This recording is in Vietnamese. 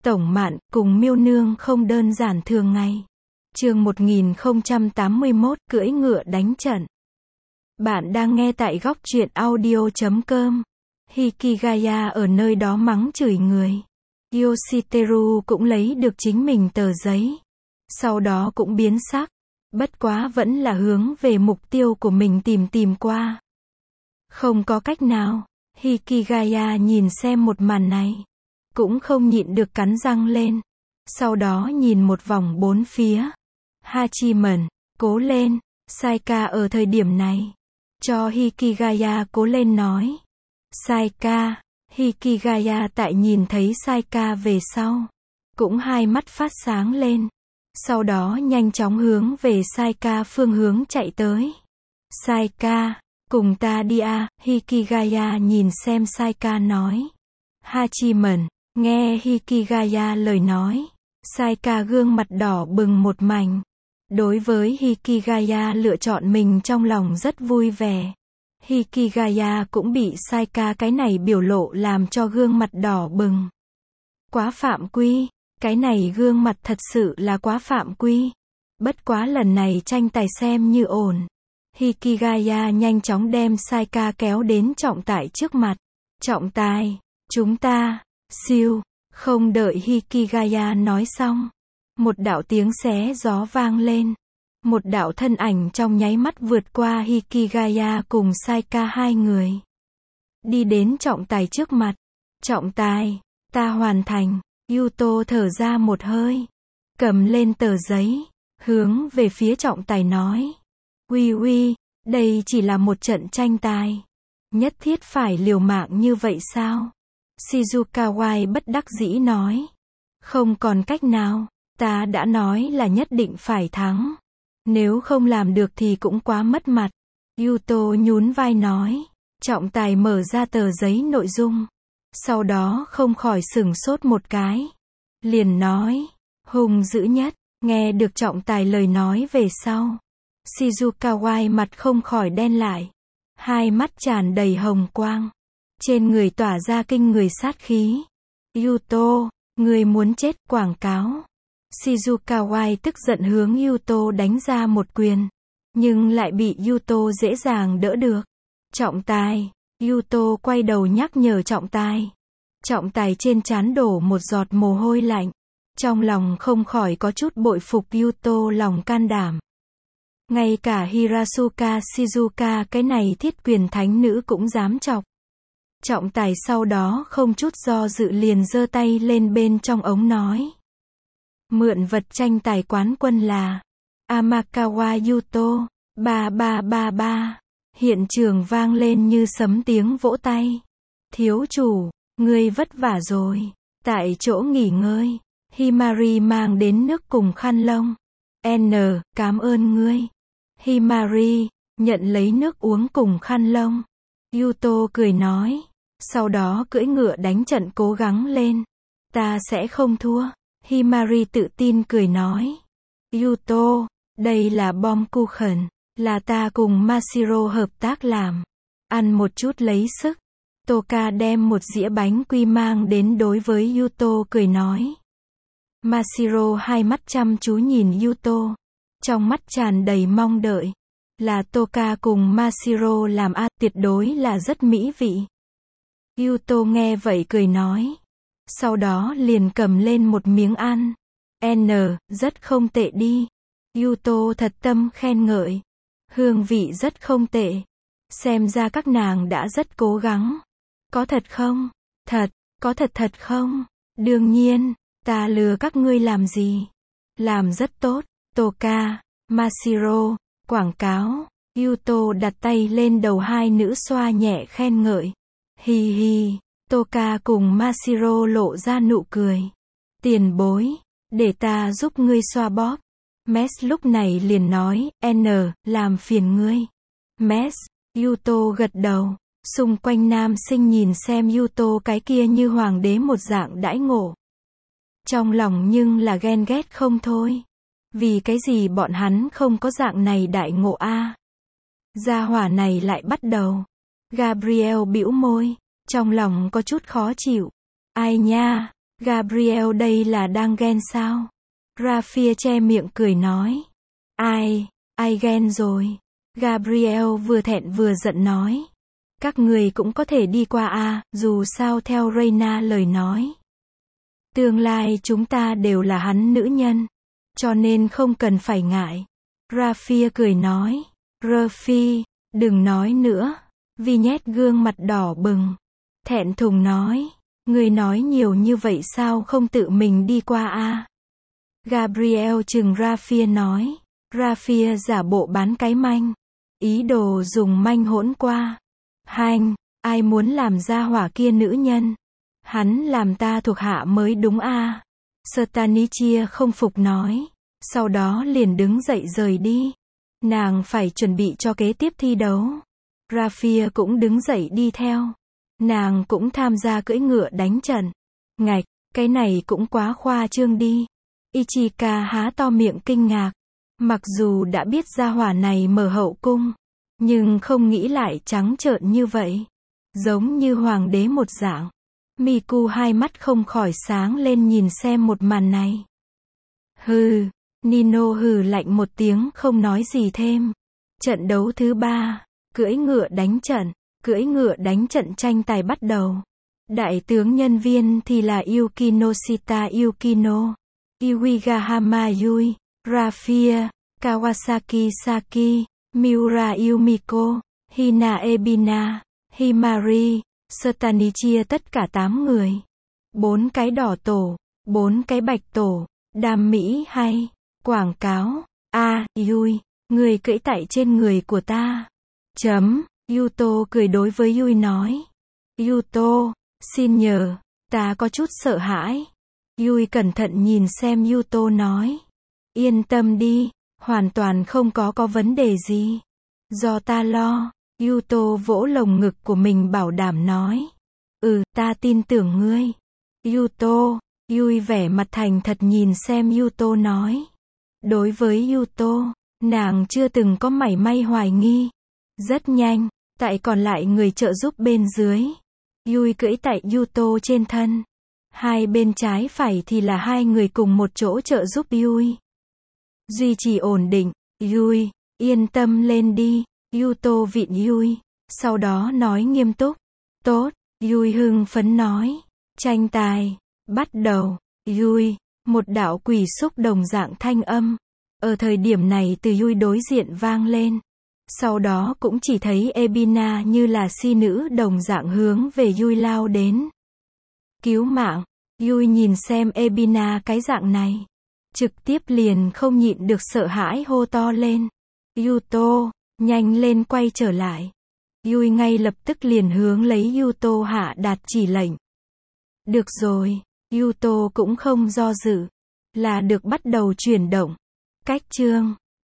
Tổng Mạn, cùng Miêu Nương không đơn giản thường ngày. Chương 1081, cưỡi ngựa đánh trận. Bạn đang nghe tại góc truyện audio.com. Hikigaya ở nơi đó mắng chửi người. Yoshiteru cũng lấy được chính mình tờ giấy. Sau đó cũng biến sắc. Bất quá vẫn là hướng về mục tiêu của mình tìm qua. Không có cách nào. Hikigaya nhìn xem một màn này. Cũng không nhịn được cắn răng lên. Sau đó nhìn một vòng bốn phía. Hachiman, cố lên. Saika ở thời điểm này. Cho Hikigaya cố lên nói. Saika. Hikigaya tại nhìn thấy Saika về sau. Cũng hai mắt phát sáng lên. Sau đó nhanh chóng hướng về Saika phương hướng chạy tới. Saika, cùng ta đi à, Hikigaya nhìn xem Saika nói. Hachiman, nghe Hikigaya lời nói. Saika gương mặt đỏ bừng một mảnh. Đối với Hikigaya lựa chọn mình trong lòng rất vui vẻ. Hikigaya cũng bị Saika cái này biểu lộ làm cho gương mặt đỏ bừng. Quá phạm quy. Cái này gương mặt thật sự là quá phạm quy. Bất quá lần này tranh tài xem như ổn. Hikigaya nhanh chóng đem Saika kéo đến trọng tài trước mặt. Trọng tài, chúng ta, siêu, không đợi Hikigaya nói xong. Một đạo tiếng xé gió vang lên. Một đạo thân ảnh trong nháy mắt vượt qua Hikigaya cùng Saika hai người. Đi đến trọng tài trước mặt. Trọng tài, ta hoàn thành. Yuto thở ra một hơi. Cầm lên tờ giấy. Hướng về phía trọng tài nói. Uy, đây chỉ là một trận tranh tài. Nhất thiết phải liều mạng như vậy sao? Shizukawai bất đắc dĩ nói. Không còn cách nào. Ta đã nói là nhất định phải thắng. Nếu không làm được thì cũng quá mất mặt. Yuto nhún vai nói. Trọng tài mở ra tờ giấy nội dung. Sau đó không khỏi sửng sốt một cái. Liền nói. Hung dữ nhất. Nghe được trọng tài lời nói về sau. Shizukawai mặt không khỏi đen lại. Hai mắt tràn đầy hồng quang. Trên người tỏa ra kinh người sát khí. Yuto, người muốn chết quảng cáo. Shizukawai tức giận hướng Yuto đánh ra một quyền. Nhưng lại bị Yuto dễ dàng đỡ được. Trọng tài. Yuto quay đầu nhắc nhở trọng tài. Trọng tài trên trán đổ một giọt mồ hôi lạnh. Trong lòng không khỏi có chút bội phục Yuto lòng can đảm. Ngay cả Hirasuka Shizuka cái này thiết quyền thánh nữ cũng dám chọc. Trọng tài sau đó không chút do dự liền giơ tay lên bên trong ống nói. Mượn vật tranh tài quán quân là Amakawa Yuto. 3333. Hiện trường vang lên như sấm tiếng vỗ tay. Thiếu chủ, ngươi vất vả rồi. Tại chỗ nghỉ ngơi, Himari mang đến nước cùng khăn lông. Cảm ơn ngươi. Himari, nhận lấy nước uống cùng khăn lông. Yuto cười nói. Sau đó cưỡi ngựa đánh trận cố gắng lên. Ta sẽ không thua. Himari tự tin cười nói. Yuto, đây là bom kuchen. Là ta cùng Mashiro hợp tác làm. Ăn một chút lấy sức. Toka đem một dĩa bánh quy mang đến đối với Yuto cười nói. Mashiro hai mắt chăm chú nhìn Yuto. Trong mắt tràn đầy mong đợi. Là Toka cùng Mashiro làm ăn tuyệt đối là rất mỹ vị. Yuto nghe vậy cười nói. Sau đó liền cầm lên một miếng ăn. Rất không tệ đi. Yuto thật tâm khen ngợi. Hương vị rất không tệ. Xem ra các nàng đã rất cố gắng. Có thật không? Thật, có thật không? Đương nhiên, ta lừa các ngươi làm gì? Làm rất tốt. Toka, Mashiro, quảng cáo. Yuto đặt tay lên đầu hai nữ xoa nhẹ khen ngợi. Hi. Toka cùng Mashiro lộ ra nụ cười. Tiền bối, để ta giúp ngươi xoa bóp. Mes lúc này liền nói, làm phiền ngươi. Mes, Yuto gật đầu. Xung quanh nam sinh nhìn xem Yuto cái kia như hoàng đế một dạng đãi ngộ. Trong lòng nhưng là ghen ghét không thôi. Vì cái gì bọn hắn không có dạng này đại ngộ a? Gia hỏa này lại bắt đầu. Gabriel bĩu môi. Trong lòng có chút khó chịu. Ai nha, Gabriel đây là đang ghen sao? Rafia che miệng cười nói. Ai ghen rồi? Gabriel vừa thẹn vừa giận nói. Các người cũng có thể đi qua à, dù sao theo Reina lời nói. Tương lai chúng ta đều là hắn nữ nhân. Cho nên không cần phải ngại. Rafia cười nói. Ruffy, đừng nói nữa. Vi nhét gương mặt đỏ bừng. Thẹn thùng nói. Người nói nhiều như vậy sao không tự mình đi qua à? Gabriel chừng Rafia nói. Rafia giả bộ bán cái manh. Ý đồ dùng manh hỗn qua. Hanh, ai muốn làm gia hỏa kia nữ nhân? Hắn làm ta thuộc hạ mới đúng à? Stanichia không phục nói. Sau đó liền đứng dậy rời đi. Nàng phải chuẩn bị cho kế tiếp thi đấu. Rafia cũng đứng dậy đi theo. Nàng cũng tham gia cưỡi ngựa đánh trận. Ngạch, cái này cũng quá khoa trương đi. Ichika há to miệng kinh ngạc. Mặc dù đã biết gia hỏa này mở hậu cung, nhưng không nghĩ lại trắng trợn như vậy. Giống như hoàng đế một dạng. Miku hai mắt không khỏi sáng lên nhìn xem một màn này. Hừ, Nino hừ lạnh một tiếng không nói gì thêm. Trận đấu thứ 3, cưỡi ngựa đánh trận. Cưỡi ngựa đánh trận tranh tài bắt đầu. Đại tướng nhân viên thì là Yukinoshita Yukino, Iwigahama Yui, Rafia, Kawasaki Saki, Miura Yumiko, Hina Ebina, Himari, Stanichia tất cả 8 người. 4 cái đỏ tổ, 4 cái bạch tổ, đam mỹ hay, quảng cáo, Yui, người cưỡi tại trên người của ta. Yuto cười đối với Yui nói. Yuto, xin nhờ, ta có chút sợ hãi. Yui cẩn thận nhìn xem Yuto nói. Yên tâm đi, hoàn toàn không có vấn đề gì. Do ta lo. Yuto vỗ lồng ngực của mình bảo đảm nói. Ta tin tưởng ngươi. Yuto, Yui vẻ mặt thành thật nhìn xem Yuto nói. Đối với Yuto, nàng chưa từng có mảy may hoài nghi. Rất nhanh, tại còn lại người trợ giúp bên dưới. Yui cưỡi tại Yuto trên thân. Hai bên trái phải thì là hai người cùng một chỗ trợ giúp Yui. Duy trì ổn định. Yui, yên tâm lên đi. Yuto vịn Yui. Sau đó nói nghiêm túc. Tốt, Yui hưng phấn nói. Tranh tài, bắt đầu. Yui, một đạo quỷ xúc đồng dạng thanh âm. Ở thời điểm này từ Yui đối diện vang lên. Sau đó cũng chỉ thấy Ebina như là si nữ đồng dạng hướng về Yui lao đến. Cứu mạng. Yui nhìn xem Ebina cái dạng này. Trực tiếp liền không nhịn được sợ hãi hô to lên. Yuto, nhanh lên quay trở lại. Yui ngay lập tức liền hướng lấy Yuto hạ đạt chỉ lệnh. Được rồi, Yuto cũng không do dự. Là được bắt đầu chuyển động. Cách chương